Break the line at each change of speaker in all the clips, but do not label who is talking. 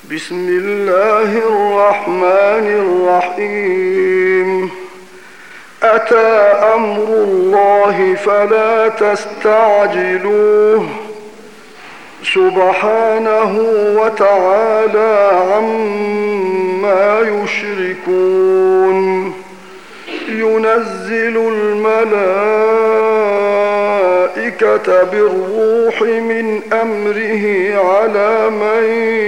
بسم الله الرحمن الرحيم. أتى أمر الله فلا تستعجلوه سبحانه وتعالى عما يشركون. ينزل الملائكة بالروح من أمره على من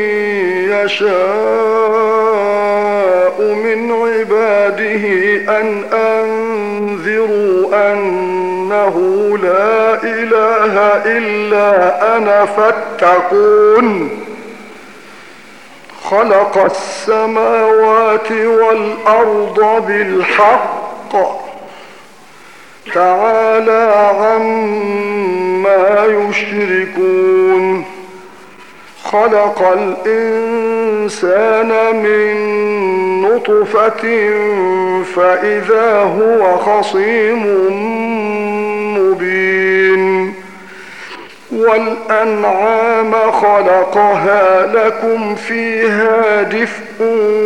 يشاء من عباده أن أنذروا أنه لا إله إلا أنا فاتقون. خلق السماوات والأرض بالحق تعالى عما يشركون. خلق الإنسان من نطفة فإذا هو خصيم مبين. والأنعام خلقها لكم فيها دفء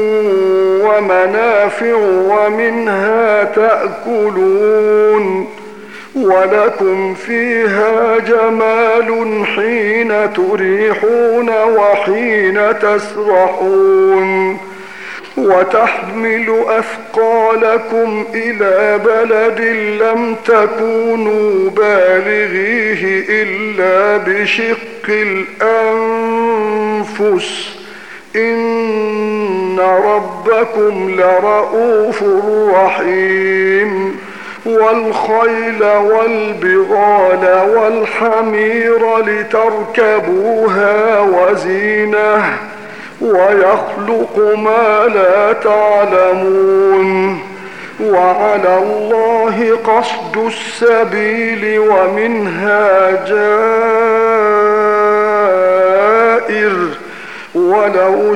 ومنافع ومنها تأكلون ولكم فيها جمال حين تريحون وحين تسرحون. وتحمل أثقالكم إلى بلد لم تكونوا بالغيه إلا بشق الأنفس إن ربكم لرؤوف رحيم. والخيل والبغال والحمير لتركبوها وزينة ويخلق ما لا تعلمون. وعلى الله قصد السبيل ومنها جائر ولو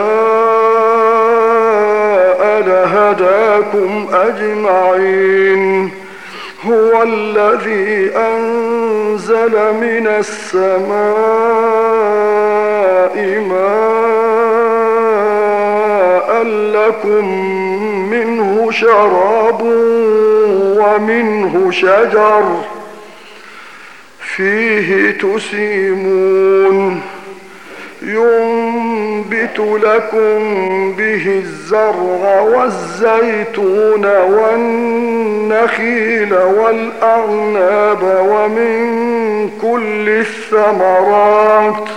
شاء لهداكم أجمعين. هو الذي أنزل من السماء ماء لكم منه شراب ومنه شجر فيه تسيمون. ينبت لكم به الزرع والزيتون والنخيل والأعناب ومن كل الثمرات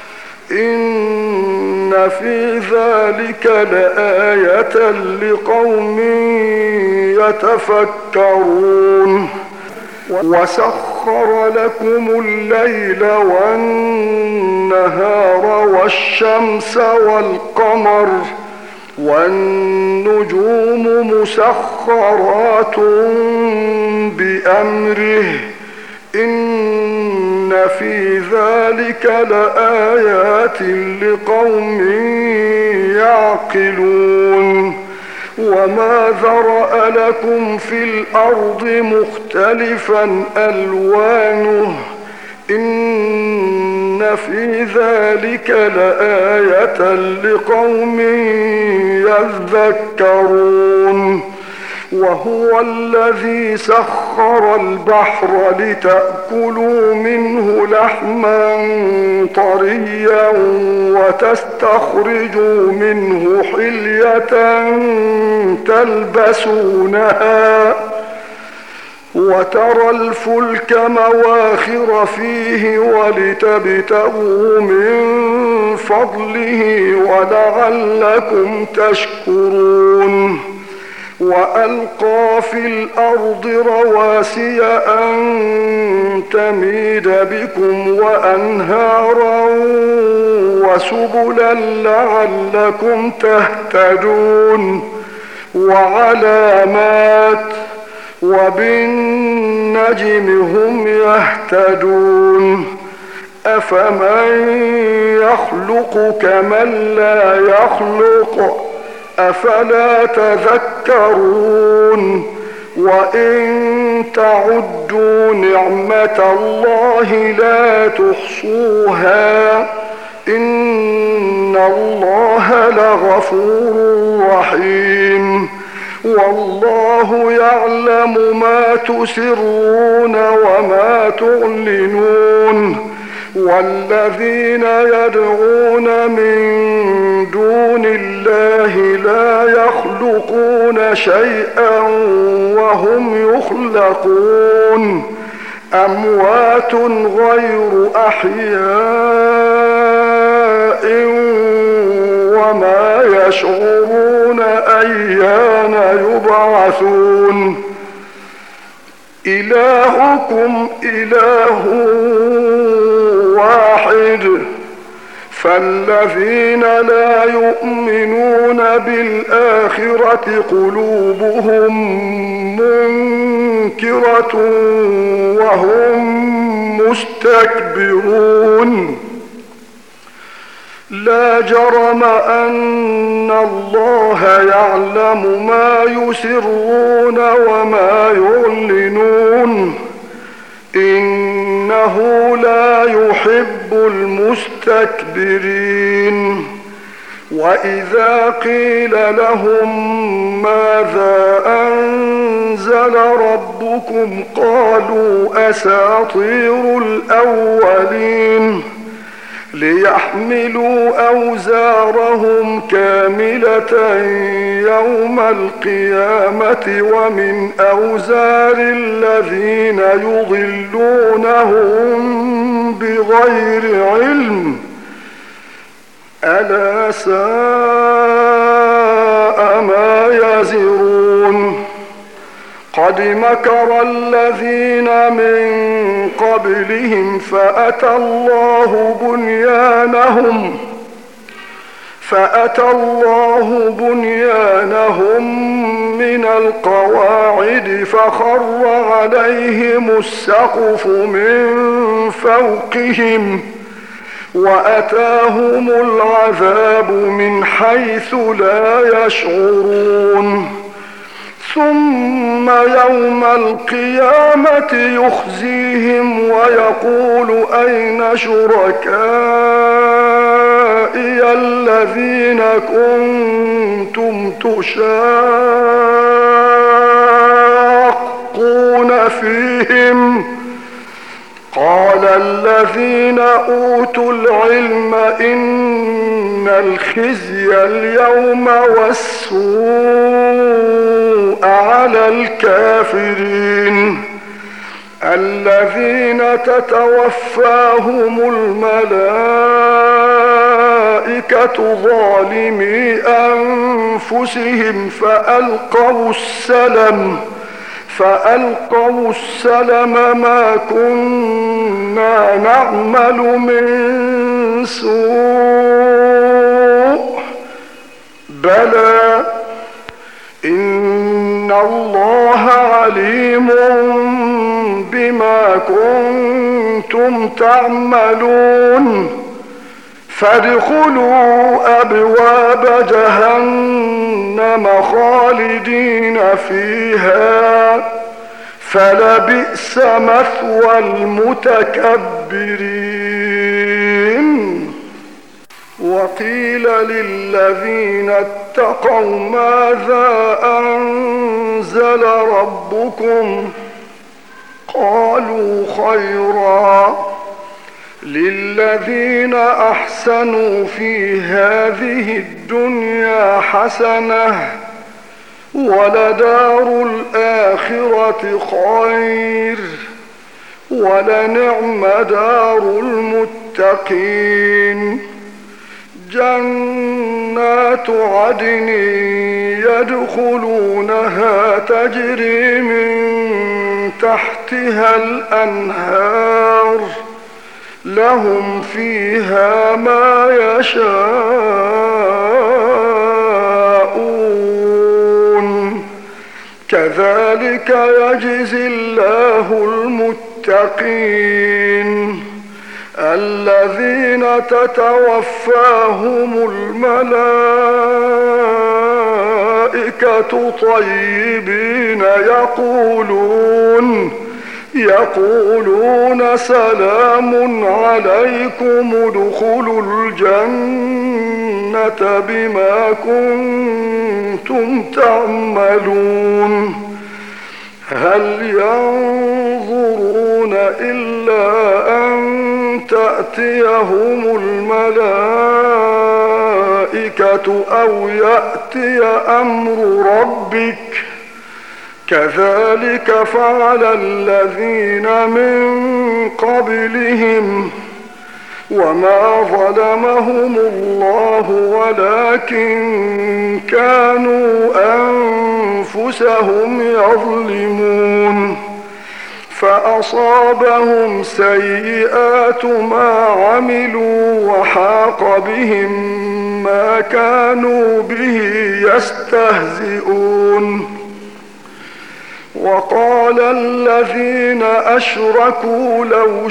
إن في ذلك لآية لقوم يتفكرون. وسخر لكم الليل والنهار والشمس والقمر والنجوم مسخرات بأمره إن في ذلك لآيات لقوم يعقلون. وما ذرأ لكم في الأرض مختلفا ألوانه إن في ذلك لآية لقوم يذكرون. وهو الذي سخر البحر لتأكلوا منه لحما طريا وتستخرجوا منه حلية تلبسونها وترى الفلك مواخر فيه ولتبتغوا من فضله ولعلكم تشكرون. وألقى في الأرض رواسي أن تميد بكم وأنهارا وسبلا لعلكم تهتدون. وعلامات وبالنجم هم يهتدون. أفمن يخلق كمن لا يخلق أفلا تذكرون. وإن تعدوا نعمة الله لا تحصوها إن إن الله لغفور رحيم والله يعلم ما تسرون وما تعلنون والذين يدعون من دون الله لا يخلقون شيئا وهم يخلقون أموات غير أحياء وما يشعرون أيان يبعثون إلهكم إله واحد فالذين لا يؤمنون بالآخرة قلوبهم منكرة وهم مستكبرون لا جرم أن الله يعلم ما يسرون وما يعلنون إنه لا يحب المستكبرين وإذا قيل لهم ماذا أنزل ربكم قالوا أساطير الأولين ليحملوا أوزارهم كاملة يوم القيامة ومن أوزار الذين يضلونهم بغير علم ألا ساء ما يزرون قد مكر الذين من قبلهم فأتى الله بنيانهم من القواعد فخر عليهم السقف من فوقهم وأتاهم العذاب من حيث لا يشعرون ثم يوم القيامة يخزيهم ويقول أين شركائي الذين كنتم تشاقون فيهم قال الذين أوتوا العلم إن الخزي اليوم والسوء على الكافرين الذين تتوفاهم الملائكة ظالمي أنفسهم فألقوا السلم ما كنا نعمل من سوء بلى إن الله عليم بما كنتم تعملون فادخلوا أبواب جهنم خالدين فيها فلبئس مثوى المتكبرين وقيل للذين اتقوا ماذا أنزل ربكم قالوا خيرا للذين أحسنوا في هذه الدنيا حسنة ولدار الآخرة خير ولنعم دار المتقين جنات عدن يدخلونها تجري من تحتها الأنهار لهم فيها ما يشاءون كذلك يجزي الله المتقين الذين تتوفاهم الملائكة طيبين يقولون سلام عليكم ادخلوا الجنة الفتنة بما كنتم تعملون هل ينظرون إلا أن تأتيهم الملائكة أو يأتي أمر ربك كذلك فعل الذين من قبلهم وما ظلمهم الله ولكن كانوا أنفسهم يظلمون فأصابهم سيئات ما عملوا وحاق بهم ما كانوا به يستهزئون وقال الذين أشركوا لو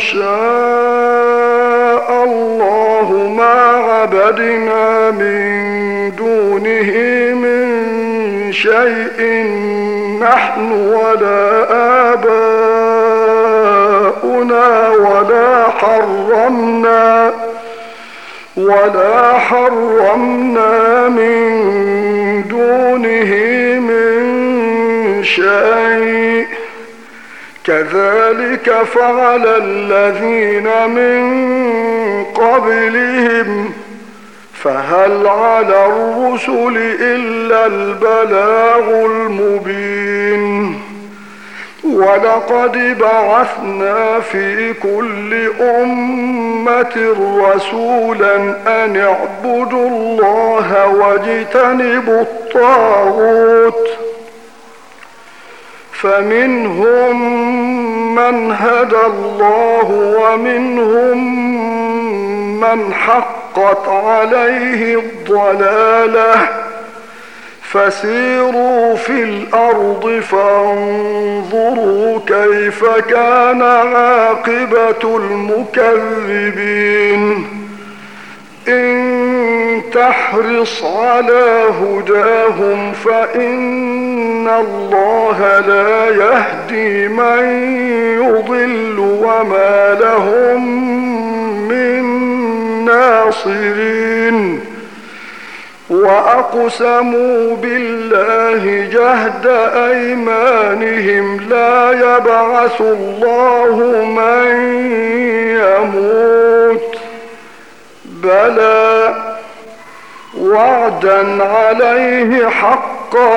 شاء الله ما عبدنا من دونه من شيء نحن ولا آباؤنا ولا حرمنا من دونه من شيء كذلك فعل الذين من قبلهم فهل على الرسل إلا البلاغ المبين ولقد بعثنا في كل أمة رسولا أن اعبدوا الله واجتنبوا الطاغوت فمنهم من هدى الله ومنهم من حقت عليه الضلالة فسيروا في الأرض فانظروا كيف كان عاقبة المكذبين إن تحرص على هداهم فإن الله لا يهدي من يضل وما لهم من ناصرين وأقسموا بالله جهد أيمانهم لا يبعث الله من يموت بلى وعدا عليه حقا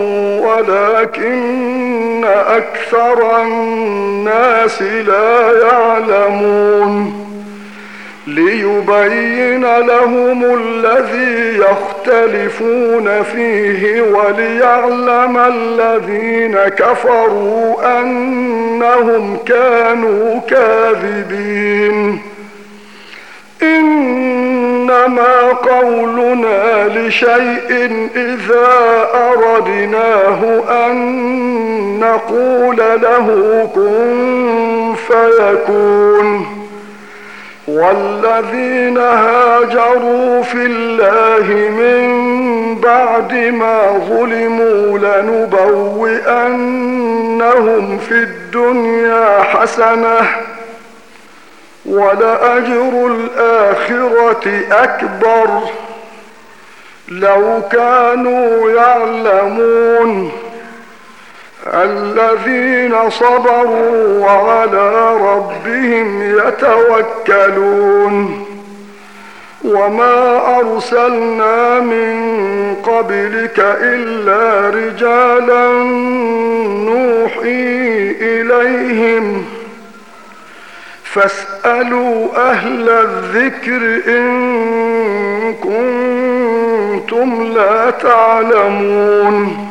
ولكن أكثر الناس لا يعلمون ليبين لهم الذي يختلفون فيه وليعلم الذين كفروا أنهم كانوا كاذبين إنما قولنا لشيء إذا أردناه أن نقول له كن فيكون والذين هاجروا في الله من بعد ما ظلموا لنبوئنهم في الدنيا حسنة ولأجر الآخرة أكبر لو كانوا يعلمون الذين صبروا وعلى ربهم يتوكلون وما أرسلنا من قبلك إلا رجالا نوحي إليهم فاسألوا أهل الذكر إن كنتم لا تعلمون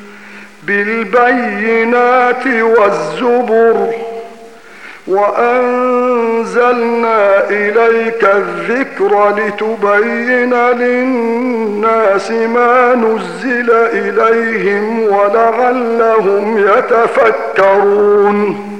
بالبينات والزبر وأنزلنا إليك الذكر لتبين للناس ما نزل إليهم ولعلهم يتفكرون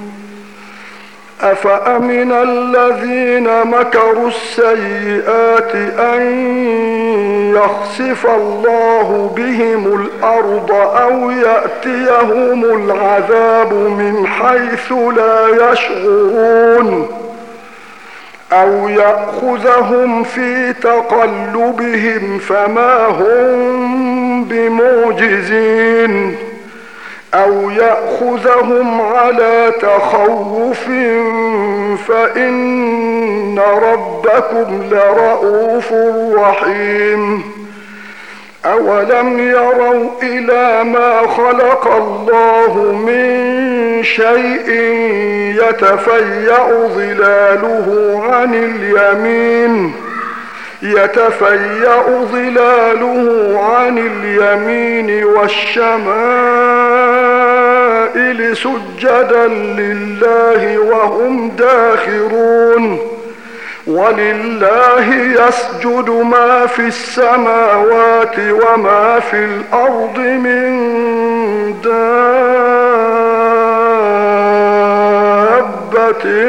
أفأمن الذين مكروا السيئات أن يخسف الله بهم الأرض أو يأتيهم العذاب من حيث لا يشعرون أو يأخذهم في تقلبهم فما هم بمعجزين أو يأخذهم على تخوف فإن ربكم لرؤوف رحيم أولم يروا إلى ما خلق الله من شيء يتفيأ ظلاله عن اليمين والشمائل سجدا لله وهم داخرون ولله يسجد ما في السماوات وما في الأرض من دابة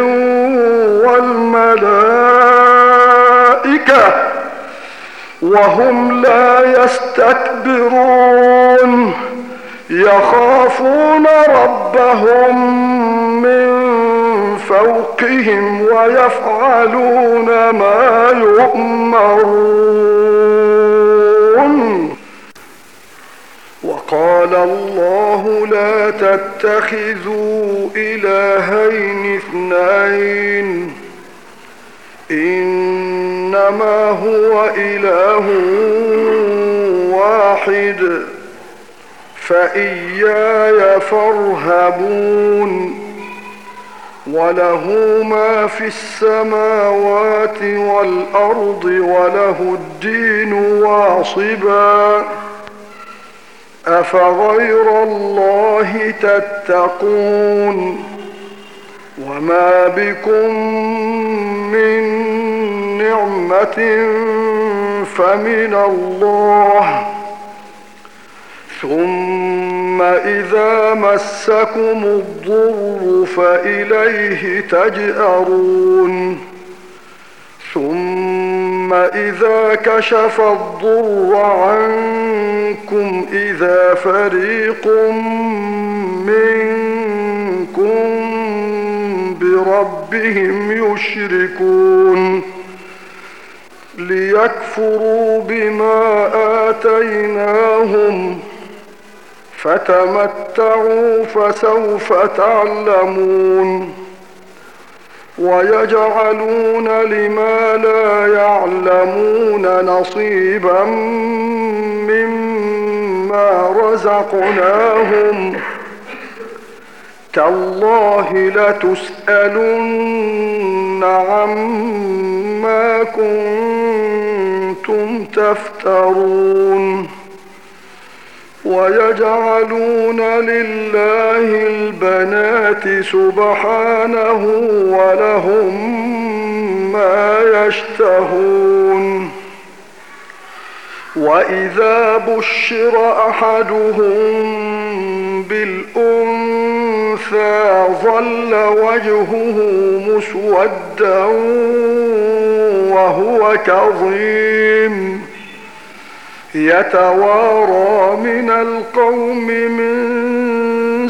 والملائكة وهم لا يستكبرون يخافون ربهم من فوقهم ويفعلون ما يؤمرون وقال الله لا تتخذوا إلهين اثنين إنما هو إله واحد فإياي فارهبون وله ما في السماوات والأرض وله الدين واصبا أفغير الله تتقون وما بكم من نعمة فمن الله ثم إذا مسكم الضر فإليه تجأرون ثم إذا كشف الضر عنكم إذا فريق منكم بربهم يشركون ليكفروا بما آتيناهم فتمتعوا فسوف تعلمون ويجعلون لما لا يعلمون نصيبا مما رزقناهم تالله لتسألن عما كنتم تفترون ويجعلون لله البنات سبحانه ولهم ما يشتهون وإذا بشر أحدهم بالأنثى ظل وجهه مسودا وهو كظيم يتوارى من القوم من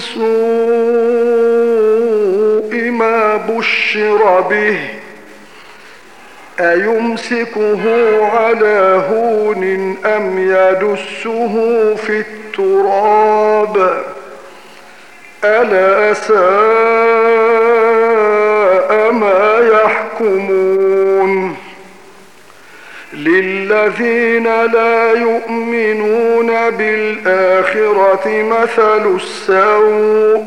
سوء ما بشر به أيمسكه على هون أم يدسه في التراب ألا ساء ما يحكمون للذين لا يؤمنون بالآخرة مثل السوء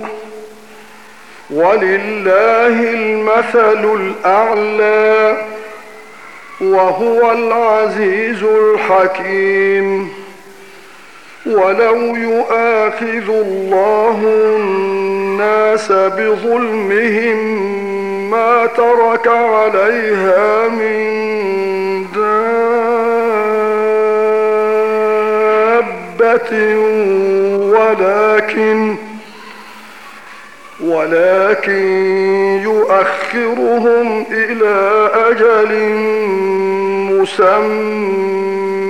ولله المثل الأعلى وهو العزيز الحكيم ولو يؤاخذ الله الناس بظلمهم ما ترك عليها من دابة ولكن يؤخرهم إلى أجل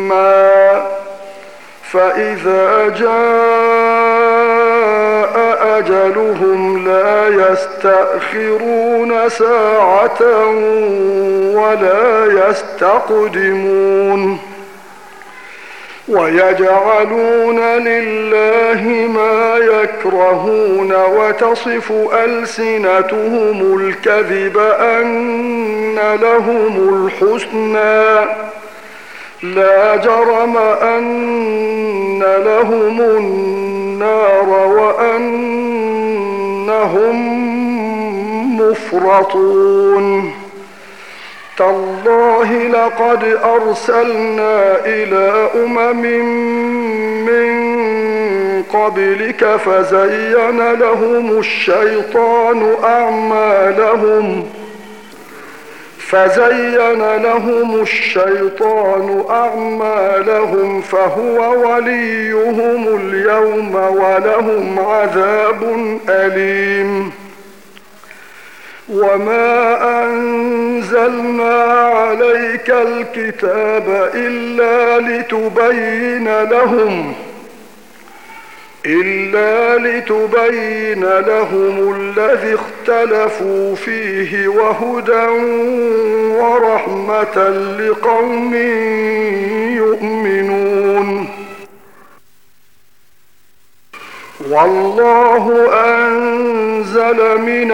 مسمى فإذا جاء أجلهم لا يستأخرون ساعة ولا يستقدمون ويجعلون لله ما يكرهون وتصف ألسنتهم الكذب أن لهم الحسنى لا جرم أن لهم النار وأنهم مفرطون تالله لقد أرسلنا إلى أمم من قبلك فزين لهم الشيطان أعمالهم فهو وليهم اليوم ولهم عذاب أليم وما أنزلنا عليك الكتاب إلا لتبين لهم الذي اختلفوا فيه وهدى ورحمة لقوم يؤمنون والله أنزل من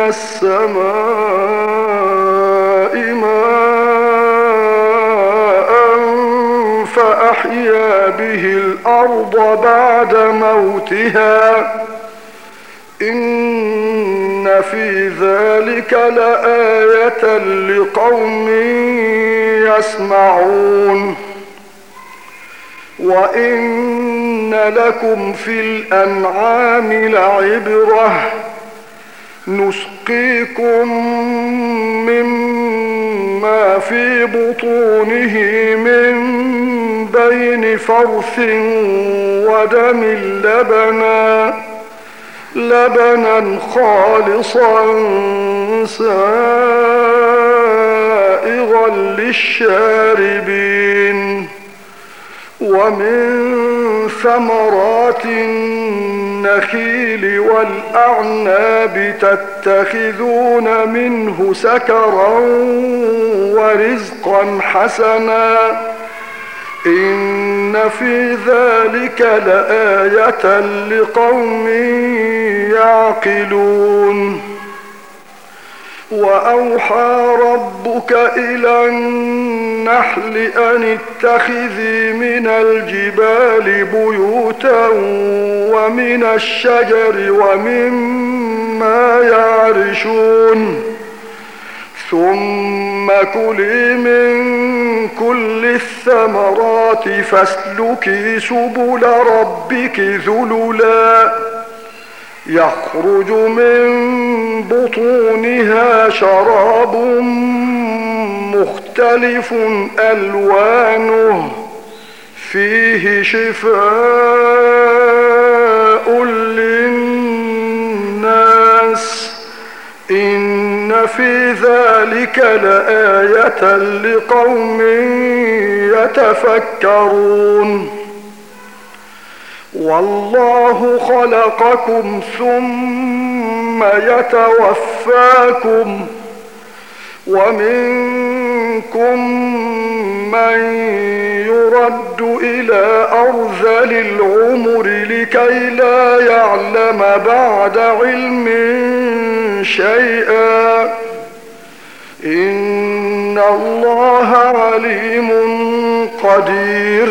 السماء ماء فأحيا به الأرض بعد موتها إن في ذلك لآية لقوم يسمعون وإن لكم في الأنعام لعبرة نسقيكم مما في بطونه من بين فرث ودم لبنا خالصا سائغا للشاربين ومن ثمرات النخيل والأعناب تتخذون منه سكرا ورزقا حسنا إن في ذلك لآية لقوم يعقلون وأوحى ربك إلى النحل أن اتخذي من الجبال بيوتا ومن الشجر ومما يعرشون ثم كلي من كل الثمرات فاسلكي سبل ربك ذللا يخرج من بطونها شراب مختلف ألوانه فيه شفاء للناس إن في ذلك لآية لقوم يتفكرون والله خلقكم ثم يتوفاكم ومنكم من يرد إلى أرذل العمر لكي لا يعلم بعد علم شيئا إن الله عليم قدير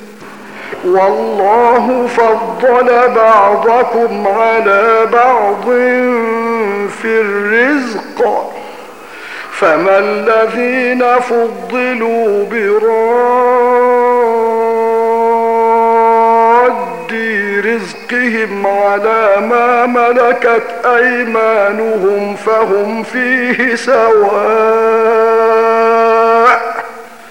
والله فضل بعضكم على بعض في الرزق فما الذين فضلوا براد رزقهم على ما ملكت أيمانهم فهم فيه سواء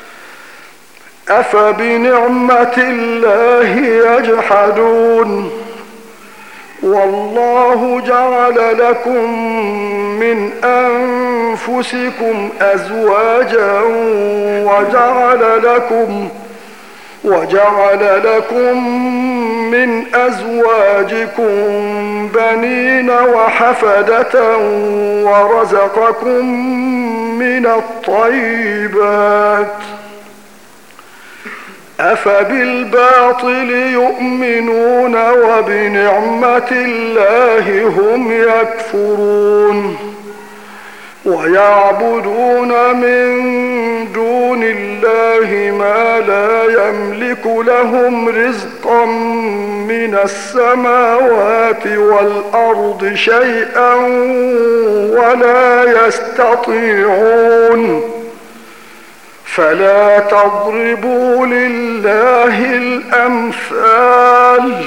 أفبنعمة الله يجحدون والله جعل لكم من أنفسكم أزواجا وجعل لكم من أزواجكم بنين وحفدة ورزقكم من الطيبات أفبالباطل يؤمنون وبنعمة الله هم يكفرون ويعبدون من دون الله ما لا يملك لهم رزقا من السماوات والأرض شيئا ولا يستطيعون فلا تضربوا لله الأمثال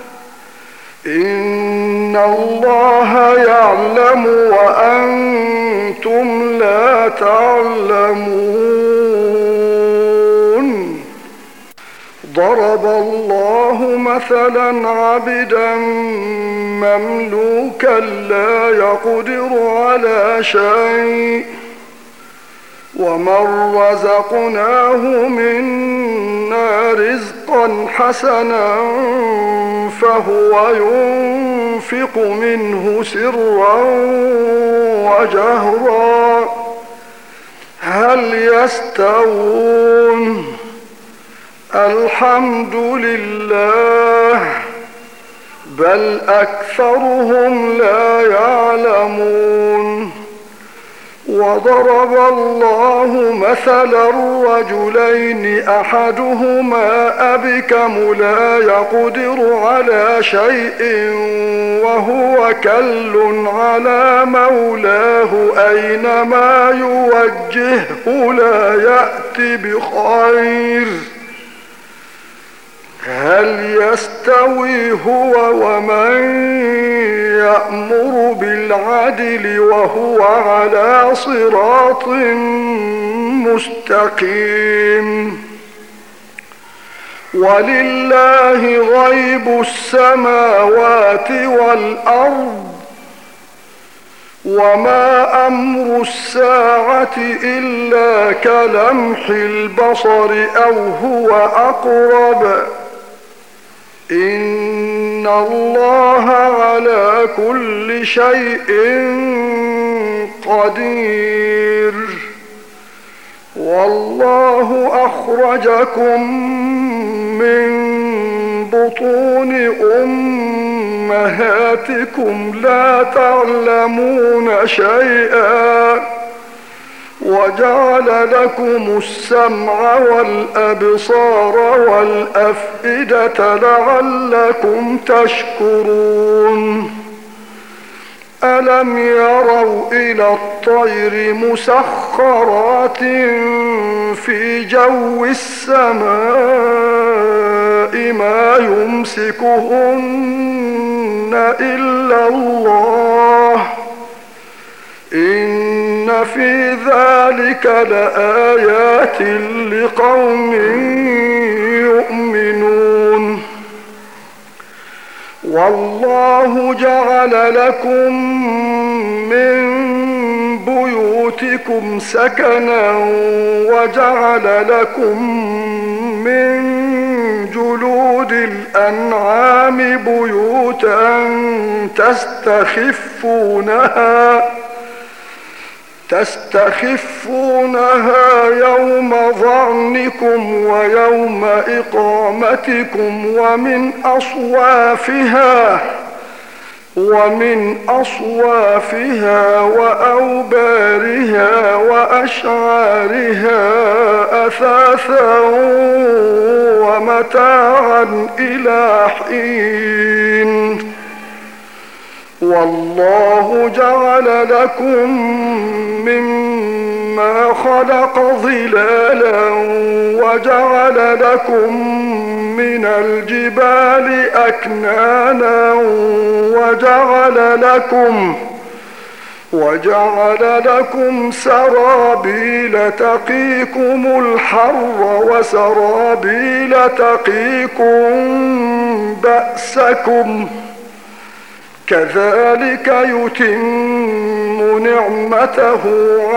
إن الله يعلم وأنتم لا تعلمون ضرب الله مثلا عبدا مملوكا لا يقدر على شيء ومن رزقناه منا رزقا حسنا فهو ينفق منه سرا وجهرا هل يستوون الحمد لله بل أكثرهم لا يعلمون وضرب الله مثلا رجلين أحدهما أبكم لا يقدر على شيء وهو كل على مولاه أينما يوجهه لا يأتي بخير هل يستوي هو ومن يأمر بالعدل وهو على صراط مستقيم ولله غيب السماوات والأرض وما أمر الساعة إلا كلمح البصر أو هو أقرب إن الله على كل شيء قدير والله أخرجكم من بطون أمهاتكم لا تعلمون شيئا وجعل لكم السمع والأبصار والأفئدة لعلكم تشكرون ألم يروا إلى الطير مسخرات في جو السماء ما يمسكهن إلا الله إن في ذلك لآيات لقوم يؤمنون والله جعل لكم من بيوتكم سكنا وجعل لكم من جلود الأنعام بيوتا تستخفونها يوم ظعنكم ويوم إقامتكم ومن أصوافها وأوبارها وأشعارها أثاثا ومتاعا إلى حين والله جعل لكم مما خلق ظلالا وجعل لكم من الجبال أكنانا وجعل لكم سرابيل تقيكم الحر وسرابيل تقيكم بأسكم كذلك يتم نعمته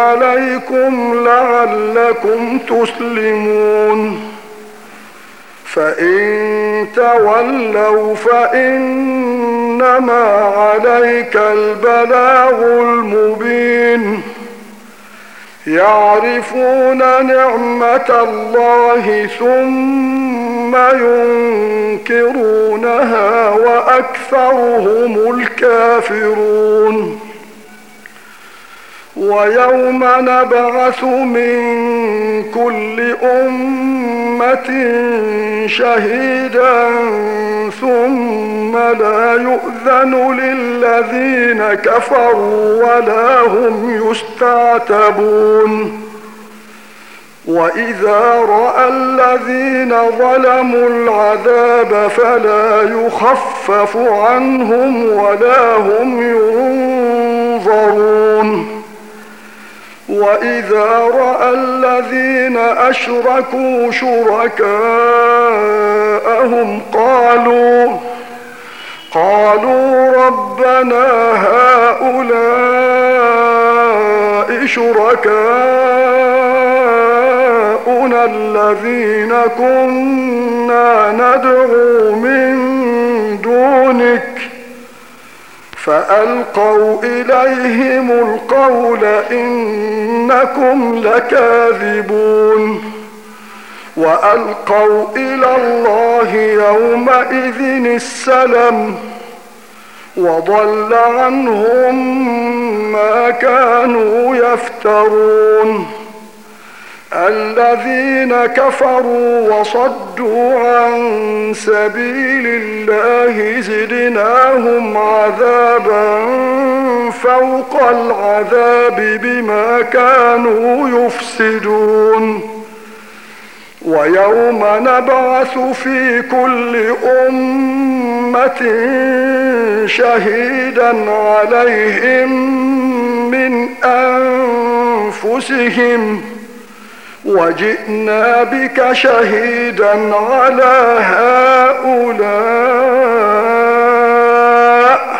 عليكم لعلكم تسلمون فإن تولوا فإنما عليك البلاغ المبين يعرفون نعمة الله ثم ينكرونها وأكثرهم الكافرون ويوم نبعث من كل أمة شهيدا ثم لا يؤذن للذين كفروا ولا هم يستعتبون وإذا رأى الذين ظلموا العذاب فلا يخفف عنهم ولا هم ينظرون وإذا رأى الذين أشركوا شركاءهم قالوا ربنا هؤلاء شركاؤنا الذين كنا ندعو من دونك فألقوا إليهم القول إنكم لكاذبون وألقوا إلى الله يومئذ السلم وضل عنهم ما كانوا يفترون الذين كفروا وصدوا عن سبيل الله زدناهم عذابا فوق العذاب بما كانوا يفسدون ويوم نبعث في كل أمة شهيدا عليهم من أنفسهم وجئنا بك شهيدا على هؤلاء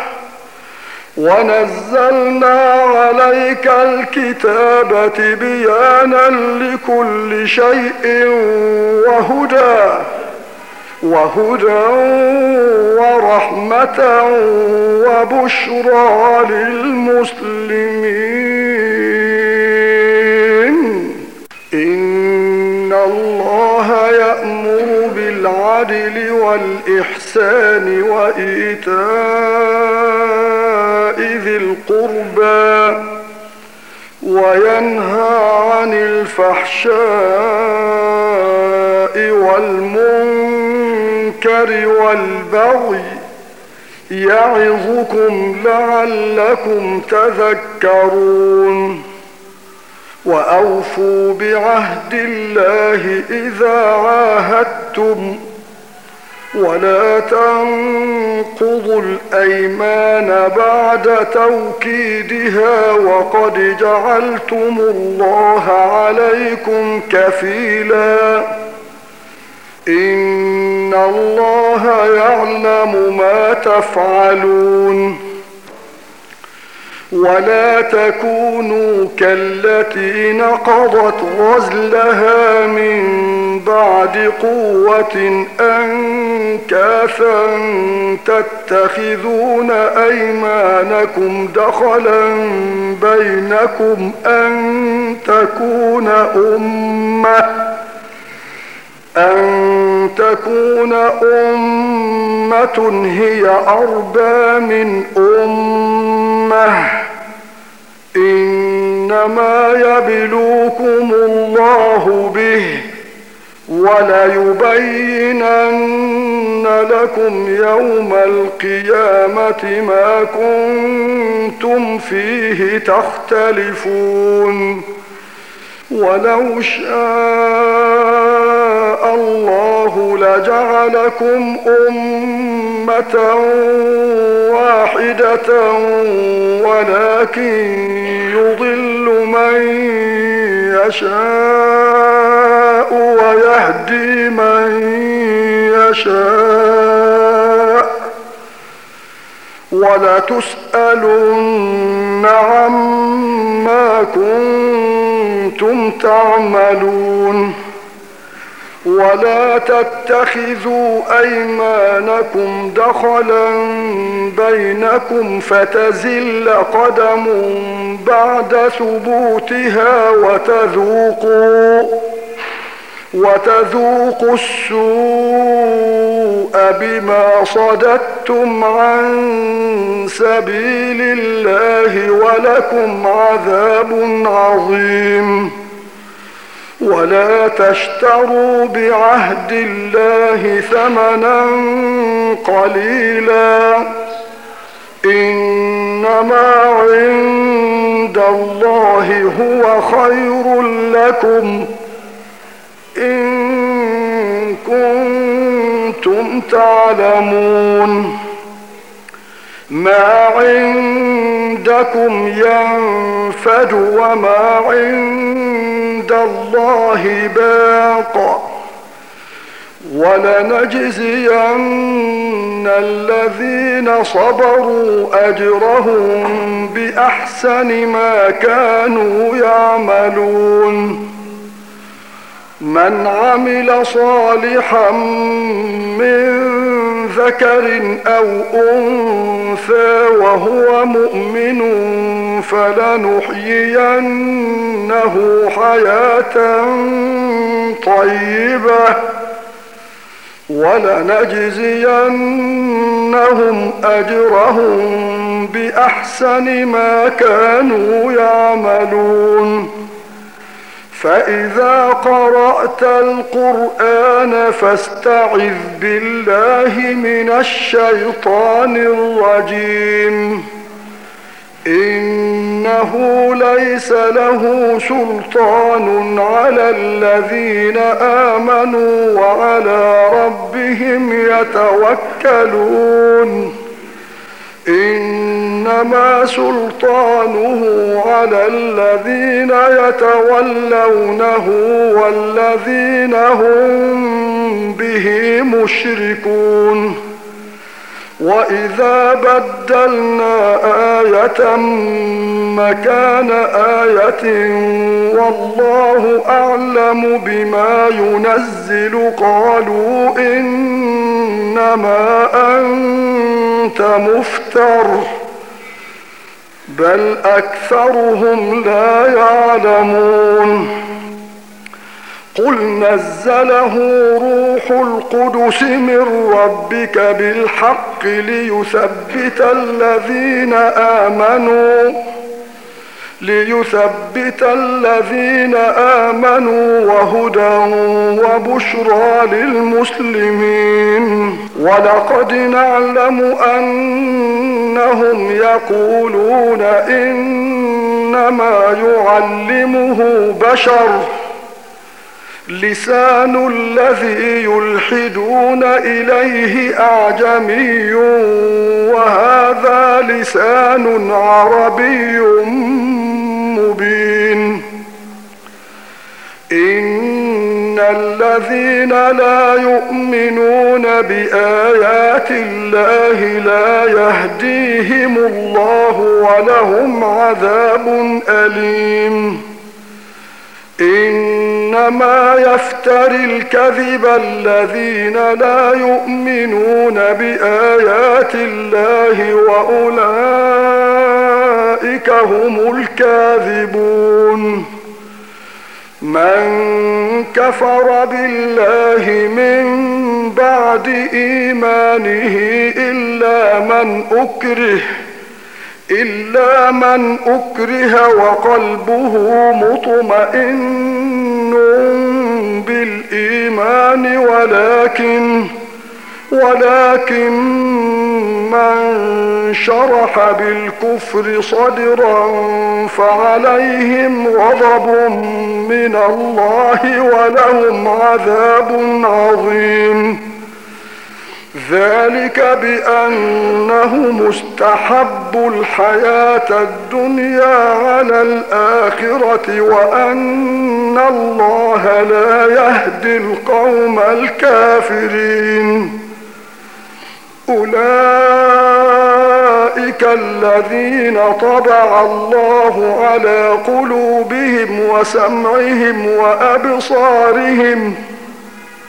ونزلنا عليك الكتاب تبيانا لكل شيء وهدى ورحمة وبشرى للمسلمين إن الله يأمر بالعدل والإحسان وإيتاء ذي القربى وينهى عن الفحشاء والمنكر والبغي يعظكم لعلكم تذكرون وأوفوا بعهد الله إذا عاهدتم ولا تنقضوا الأيمان بعد توكيدها وقد جعلتم الله عليكم كفيلا إن الله يعلم ما تفعلون ولا تكونوا كالتي نقضت غزلها من بعد قوة أنكاثا تتخذون أيمانكم دخلا بينكم أن تكون أمة هي أربى من أمة إنما يبلوكم الله به وليبينن لكم يوم القيامة ما كنتم فيه تختلفون ولو شاء الله لجعلكم أمة واحدة ولكن يضل من يشاء ويهدي من يشاء ولتسألن عما كنتم تعملون ولا تتخذوا أيمانكم دخلا بينكم فتزل قدم بعد ثبوتها وتذوقوا السوء بما صددتم عن سبيل الله ولكم عذاب عظيم. ولا تشتروا بعهد الله ثمنا قليلا إنما عند الله هو خير لكم إن كنتم تعلمون. ما عندكم ينفد وما عند الله باق ولنجزين الذين صبروا أجرهم بأحسن ما كانوا يعملون. من عمل صالحا من ذكر أو أنثى وهو مؤمن فلنحيينه حياة طيبة ولنجزينهم أجرهم بأحسن ما كانوا يعملون. فإذا قرأت القرآن فاستعذ بالله من الشيطان الرجيم إنه ليس له سلطان على الذين آمنوا وعلى ربهم يتوكلون. إنما سلطانه على الذين يتولونه والذين هم به مشركون. وإذا بدلنا آية مكان آية والله أعلم بما ينزل قالوا إنما أنت مفتر بل أكثرهم لا يعلمون. قل نزله روح القدس من ربك بالحق ليثبت الذين آمنوا وهدى وبشرى للمسلمين. ولقد نعلم أنهم يقولون إنما يعلمه بشر لسان الذي يلحدون إليه أعجمي وهذا لسان عربي مبين. إن الذين لا يؤمنون بآيات الله لا يهديهم الله ولهم عذاب أليم. إنما يفتري الكذب الذين لا يؤمنون بآيات الله وأولئك هم الكاذبون. من كفر بالله من بعد إيمانه إلا من أكره وقلبه مطمئن بالإيمان ولكن من شرح بالكفر صدرا فعليهم غضب من الله ولهم عذاب عظيم. ذلك بأنهم استحبوا الحياة الدنيا على الآخرة وأن الله لا يهدي القوم الكافرين. أولئك الذين طبع الله على قلوبهم وسمعهم وأبصارهم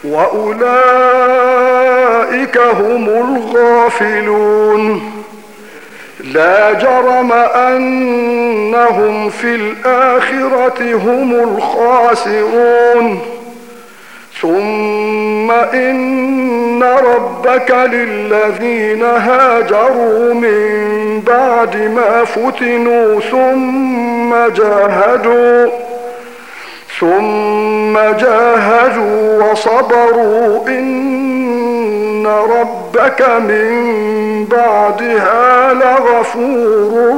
وأولئك هم الغافلون. لا جرم أنهم في الآخرة هم الخاسرون. ثم إن ربك للذين هاجروا من بعد ما فتنوا ثم جاهدوا وصبروا إن ربك من بعدها لغفور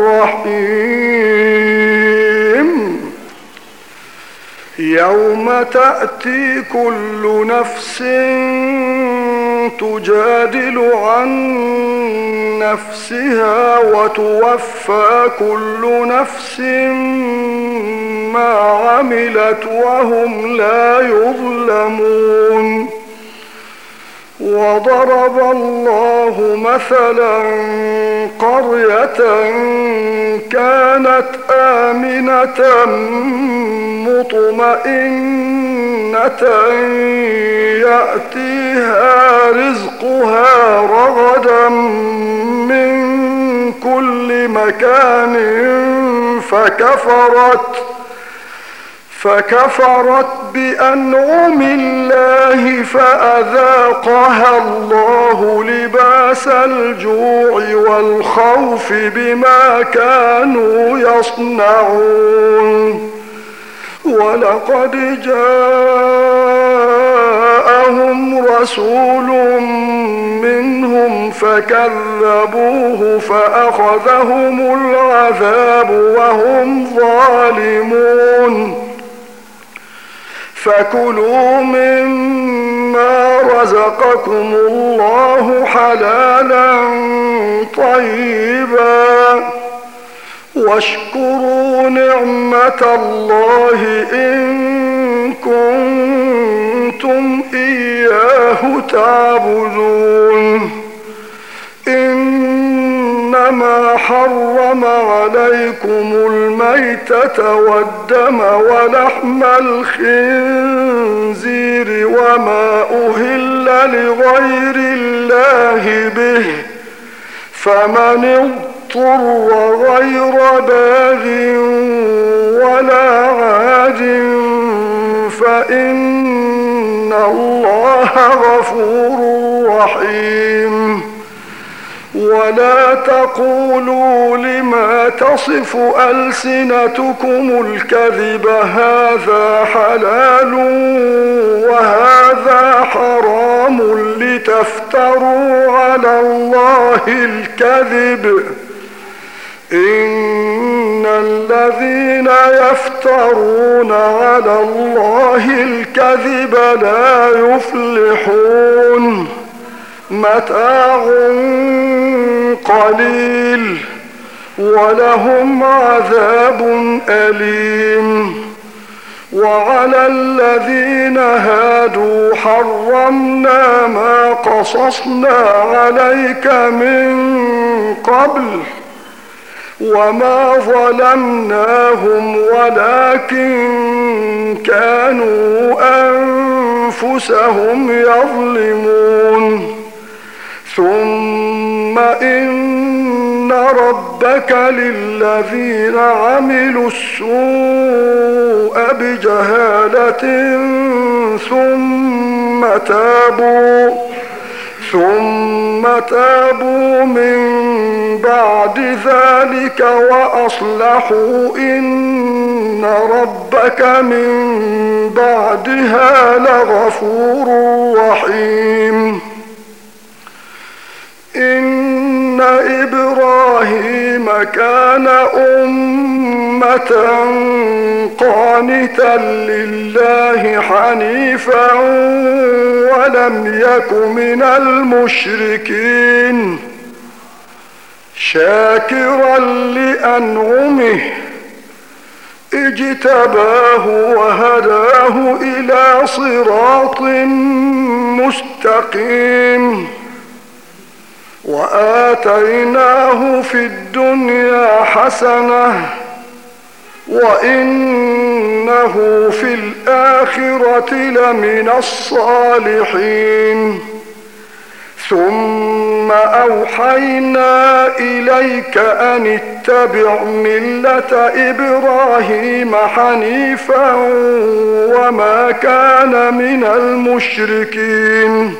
رحيم. يوم تأتي كل نفس تجادل عن نفسها وتوفى كل نفس ما عملت وهم لا يظلمون. وضرب الله مثلا قرية كانت آمنة مطمئنة يأتيها رزقها رغدا من كل مكان فكفرت بأنعم الله فأذاقها الله لباس الجوع والخوف بما كانوا يصنعون. ولقد جاءهم رسول منهم فكذبوه فأخذهم العذاب وهم ظالمون. فكلوا مما رزقكم الله حلالا طيبا واشكروا نعمة الله إن كنتم إياه تعبدون. إنما حرم عليكم الميتة والدم ولحم الخنزير وما أهل لغير الله به، فمن اضطر غير باغ ولا عاد فإن الله غفور رحيم. ولا تقولوا لما تصف ألسنتكم الكذب هذا حلال وهذا حرام لتفتروا على الله الكذب. إن الذين يفترون على الله الكذب لا يفلحون. متاع قليل ولهم عذاب أليم. وعلى الذين هادوا حرمنا ما قصصنا عليك من قبل وما ظلمناهم ولكن كانوا أنفسهم يظلمون. ثم إن ربك للذين عملوا السوء بجهالة ثم تابوا من بعد ذلك وأصلحوا إن ربك من بعدها لغفور رحيم. إن إبراهيم كان أمة قانتا لله حنيفا ولم يك من المشركين شاكرا لأنعمه اجتباه وهداه إلى صراط مستقيم. وآتيناه في الدنيا حسنة وإنه في الآخرة لمن الصالحين. ثم أوحينا إليك أن اتبع ملة إبراهيم حنيفا وما كان من المشركين.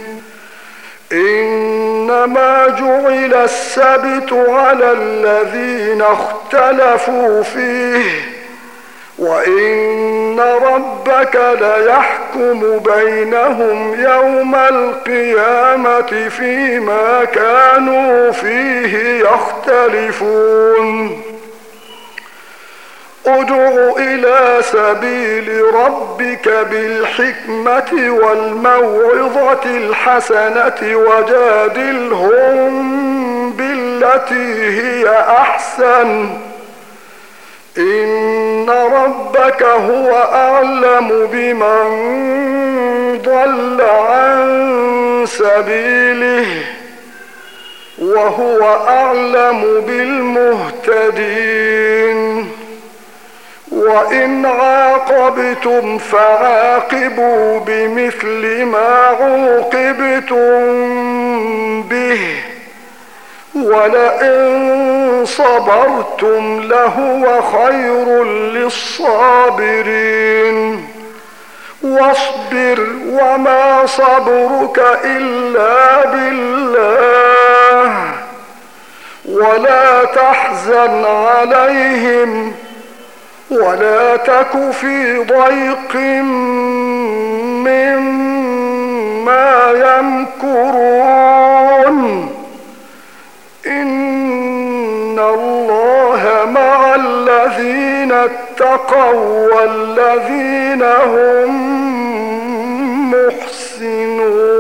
إنما جعل السبت على الذين اختلفوا فيه، وإن ربك ليحكم بينهم يوم القيامة فيما كانوا فيه يختلفون. ادع إلى سبيل ربك بالحكمة والموعظة الحسنة وجادلهم بالتي هي أحسن، إن ربك هو أعلم بمن ضل عن سبيله وهو أعلم بالمهتدين. وإن عاقبتم فعاقبوا بمثل ما عوقبتم به، ولئن صبرتم لهو خير للصابرين. واصبر وما صبرك إلا بالله ولا تحزن عليهم ولا تك في ضيق مما يمكرون. إن الله مع الذين اتقوا والذين هم محسنون.